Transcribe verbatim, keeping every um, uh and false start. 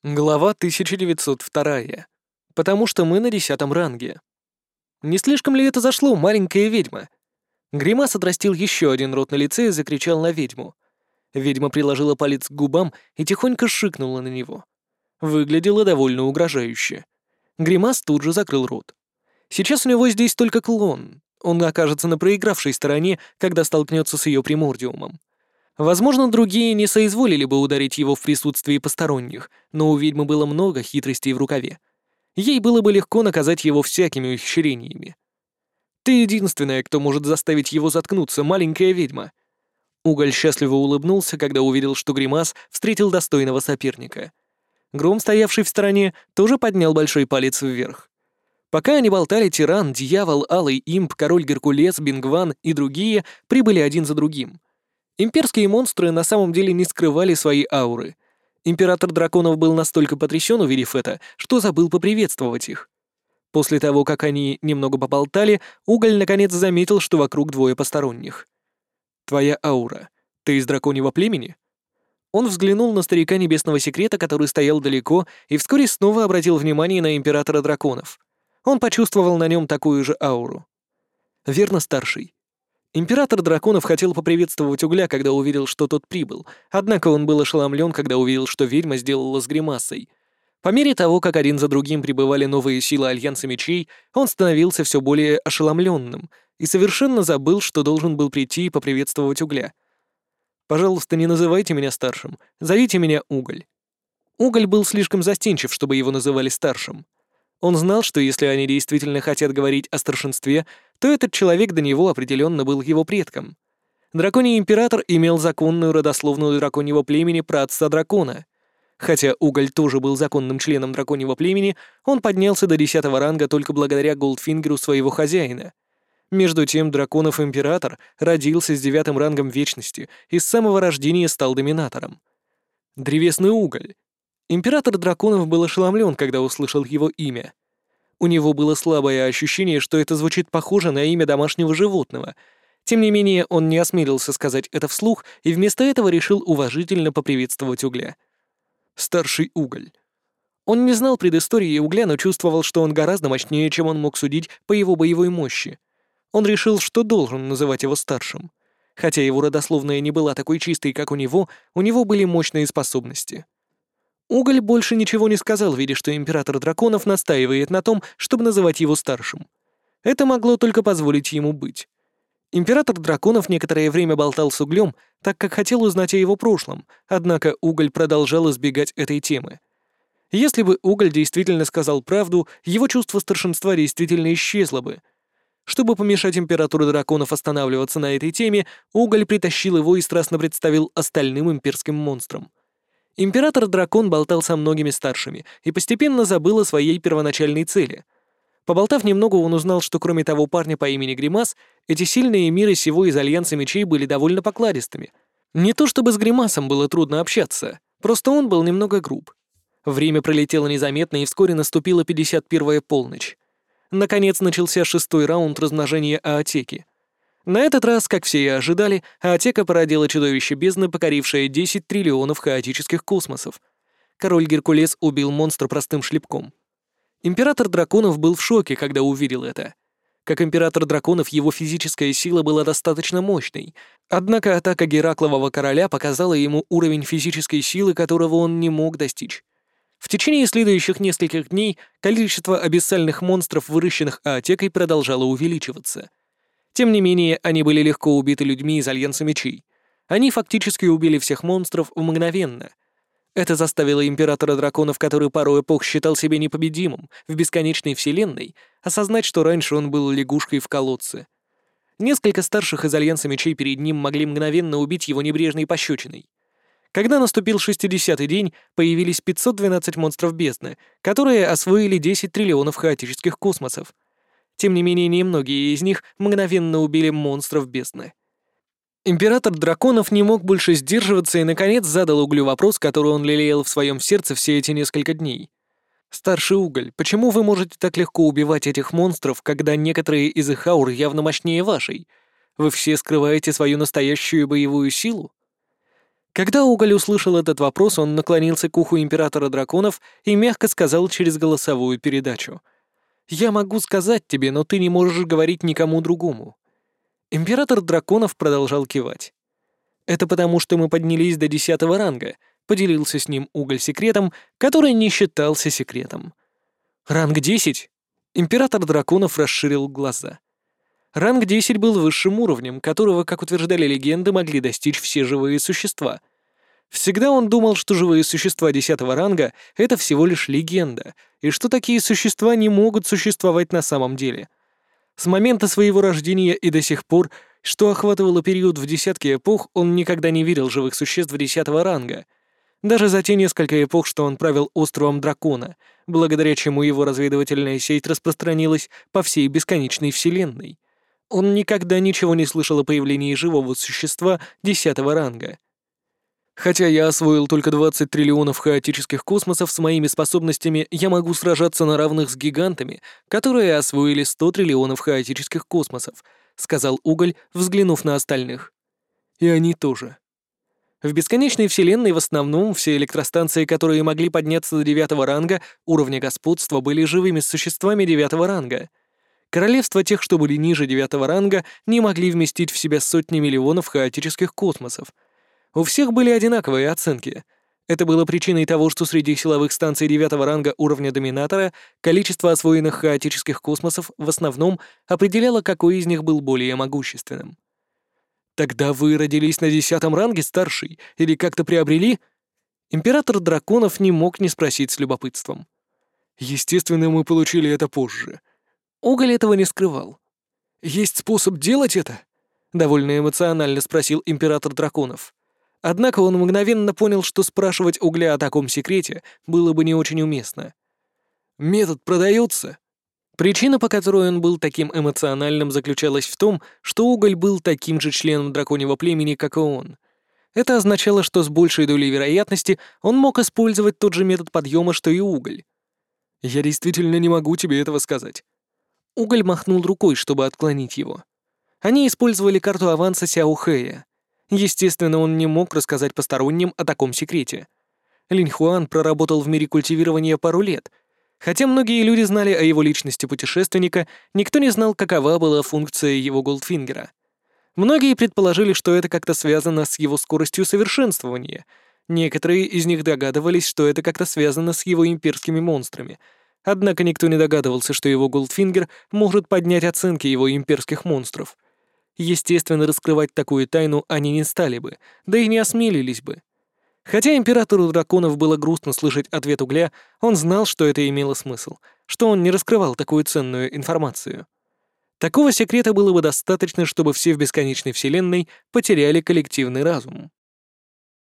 Глава тысяча девятьсот вторая. Потому что мы на десятом ранге. Не слишком ли это зашло, маленькая ведьма? Гримас отрастил еще один рот на лице и закричал на ведьму. Ведьма приложила палец к губам и тихонько шикнула на него. Выглядело довольно угрожающе. Гримас тут же закрыл рот. Сейчас у него здесь только клон. Он окажется на проигравшей стороне, когда столкнется с ее примордиумом. Возможно, другие не соизволили бы ударить его в присутствии посторонних, но у ведьмы было много хитростей в рукаве. Ей было бы легко наказать его всякими ухищрениями. «Ты единственная, кто может заставить его заткнуться, маленькая ведьма». Уголь счастливо улыбнулся, когда увидел, что Гримас встретил достойного соперника. Гром, стоявший в стороне, тоже поднял большой палец вверх. Пока они болтали, Тиран, Дьявол, Алый Имп, Король Геркулес, Бингван и другие прибыли один за другим. Имперские монстры на самом деле не скрывали свои ауры. Император драконов был настолько потрясен, увидев это, что забыл поприветствовать их. После того, как они немного поболтали, Уголь наконец заметил, что вокруг двое посторонних. «Твоя аура. Ты из драконьего племени?» Он взглянул на старика Небесного Секрета, который стоял далеко, и вскоре снова обратил внимание на Императора драконов. Он почувствовал на нем такую же ауру. «Верно, старший». Император драконов хотел поприветствовать Угля, когда увидел, что тот прибыл, однако он был ошеломлен, когда увидел, что ведьма сделала с гримасой. По мере того, как один за другим прибывали новые силы Альянса Мечей, он становился все более ошеломленным и совершенно забыл, что должен был прийти и поприветствовать Угля. «Пожалуйста, не называйте меня старшим, зовите меня Уголь». Уголь был слишком застенчив, чтобы его называли старшим. Он знал, что если они действительно хотят говорить о старшинстве, то этот человек до него определенно был его предком. Драконий император имел законную родословную драконьего племени праотца дракона. Хотя Уголь тоже был законным членом драконьего племени, он поднялся до десятого ранга только благодаря Голдфингеру своего хозяина. Между тем, драконов император родился с девятым рангом вечности и с самого рождения стал доминатором. Древесный уголь. Император драконов был ошеломлен, когда услышал его имя. У него было слабое ощущение, что это звучит похоже на имя домашнего животного. Тем не менее, он не осмелился сказать это вслух и вместо этого решил уважительно поприветствовать Угля. Старший Уголь. Он не знал предыстории Угля, но чувствовал, что он гораздо мощнее, чем он мог судить по его боевой мощи. Он решил, что должен называть его старшим. Хотя его родословная не была такой чистой, как у него, у него были мощные способности. Уголь больше ничего не сказал, видя, что император драконов настаивает на том, чтобы называть его старшим. Это могло только позволить ему быть. Император драконов некоторое время болтал с Углем, так как хотел узнать о его прошлом, однако Уголь продолжал избегать этой темы. Если бы Уголь действительно сказал правду, его чувство старшинства действительно исчезло бы. Чтобы помешать императору драконов останавливаться на этой теме, Уголь притащил его и страстно представил остальным имперским монстрам. Император-дракон болтал со многими старшими и постепенно забыл о своей первоначальной цели. Поболтав немного, он узнал, что кроме того парня по имени Гримас, эти сильные миры сего из Альянса Мечей были довольно покладистыми. Не то чтобы с Гримасом было трудно общаться, просто он был немного груб. Время пролетело незаметно, и вскоре наступила пятьдесят первая полночь. Наконец начался шестой раунд размножения Аотеки. На этот раз, как все и ожидали, Аотека породила чудовище бездны, покорившее десять триллионов хаотических космосов. Король Геркулес убил монстра простым шлепком. Император драконов был в шоке, когда увидел это. Как император драконов, его физическая сила была достаточно мощной, однако атака Гераклового короля показала ему уровень физической силы, которого он не мог достичь. В течение следующих нескольких дней количество абиссальных монстров, выращенных Аотекой, продолжало увеличиваться. Тем не менее, они были легко убиты людьми из Альянса Мечей. Они фактически убили всех монстров мгновенно. Это заставило императора драконов, который пару эпох считал себя непобедимым в бесконечной вселенной, осознать, что раньше он был лягушкой в колодце. Несколько старших из Альянса Мечей перед ним могли мгновенно убить его небрежной пощечиной. Когда наступил шестидесятый день, появились пятьсот двенадцать монстров бездны, которые освоили десять триллионов хаотических космосов. Тем не менее, немногие из них мгновенно убили монстров бездны. Император драконов не мог больше сдерживаться и, наконец, задал Углю вопрос, который он лелеял в своем сердце все эти несколько дней. «Старший Уголь, почему вы можете так легко убивать этих монстров, когда некоторые из их аур явно мощнее вашей? Вы все скрываете свою настоящую боевую силу?» Когда Уголь услышал этот вопрос, он наклонился к уху Императора Драконов и мягко сказал через голосовую передачу. «Я могу сказать тебе, но ты не можешь говорить никому другому». Император Драконов продолжал кивать. «Это потому, что мы поднялись до десятого ранга», — поделился с ним Уголь секретом, который не считался секретом. «Ранг десять?» Император Драконов расширил глаза. Ранг десять был высшим уровнем, которого, как утверждали легенды, могли достичь все живые существа. Всегда он думал, что живые существа десятого ранга — это всего лишь легенда, и что такие существа не могут существовать на самом деле. С момента своего рождения и до сих пор, что охватывало период в десятки эпох, он никогда не видел живых существ десятого ранга. Даже за те несколько эпох, что он правил островом Дракона, благодаря чему его разведывательная сеть распространилась по всей бесконечной вселенной. Он никогда ничего не слышал о появлении живого существа десятого ранга. Хотя я освоил только двадцать триллионов хаотических космосов с моими способностями, я могу сражаться на равных с гигантами, которые освоили сто триллионов хаотических космосов, сказал Уголь, взглянув на остальных. И они тоже. В бесконечной вселенной в основном все электростанции, которые могли подняться до девятого ранга уровня господства, были живыми существами девятого ранга. Королевства тех, что были ниже девятого ранга, не могли вместить в себя сотни миллионов хаотических космосов. У всех были одинаковые оценки. Это было причиной того, что среди силовых станций девятого ранга уровня Доминатора количество освоенных хаотических космосов в основном определяло, какой из них был более могущественным. «Тогда вы родились на десятом ранге, старший, или как-то приобрели?» Император Драконов не мог не спросить с любопытством. «Естественно, мы получили это позже». Уголь этого не скрывал. «Есть способ делать это?» — довольно эмоционально спросил Император Драконов. Однако он мгновенно понял, что спрашивать Угля о таком секрете было бы не очень уместно. «Метод продается?» Причина, по которой он был таким эмоциональным, заключалась в том, что Уголь был таким же членом драконьего племени, как и он. Это означало, что с большей долей вероятности он мог использовать тот же метод подъема, что и Уголь. «Я действительно не могу тебе этого сказать». Уголь махнул рукой, чтобы отклонить его. Они использовали карту аванса Сяо Хэя. Естественно, он не мог рассказать посторонним о таком секрете. Линь Хуан проработал в мире культивирования пару лет. Хотя многие люди знали о его личности путешественника, никто не знал, какова была функция его Голдфингера. Многие предположили, что это как-то связано с его скоростью совершенствования. Некоторые из них догадывались, что это как-то связано с его имперскими монстрами. Однако никто не догадывался, что его Голдфингер может поднять оценки его имперских монстров. Естественно, раскрывать такую тайну они не стали бы, да и не осмелились бы. Хотя Императору Драконов было грустно слышать ответ Угля, он знал, что это имело смысл, что он не раскрывал такую ценную информацию. Такого секрета было бы достаточно, чтобы все в бесконечной вселенной потеряли коллективный разум.